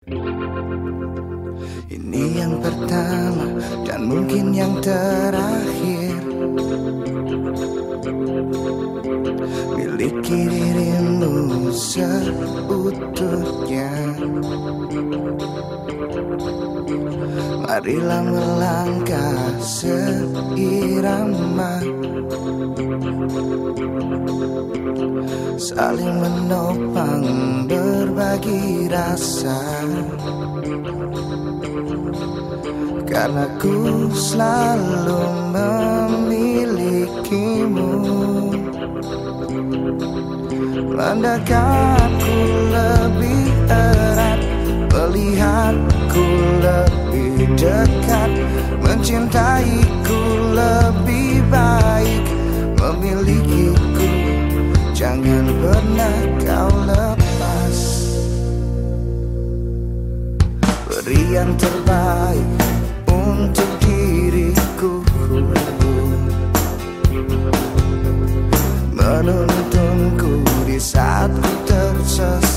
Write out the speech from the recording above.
Ini yang pertama dan mungkin yang terakhir. Miliki dirimu seutuhnya. Marilah melangkah seirama, saling menopang berbagi rasa. Karena ku selalu memilikimu, mendekatku lebih erat, melihatku lebih dekat, mencintaiku lebih baik, memilikiku jangan pernah kau lepas. Beri yang terbaik untuk diriku, menuntunku di saat ku tersesat.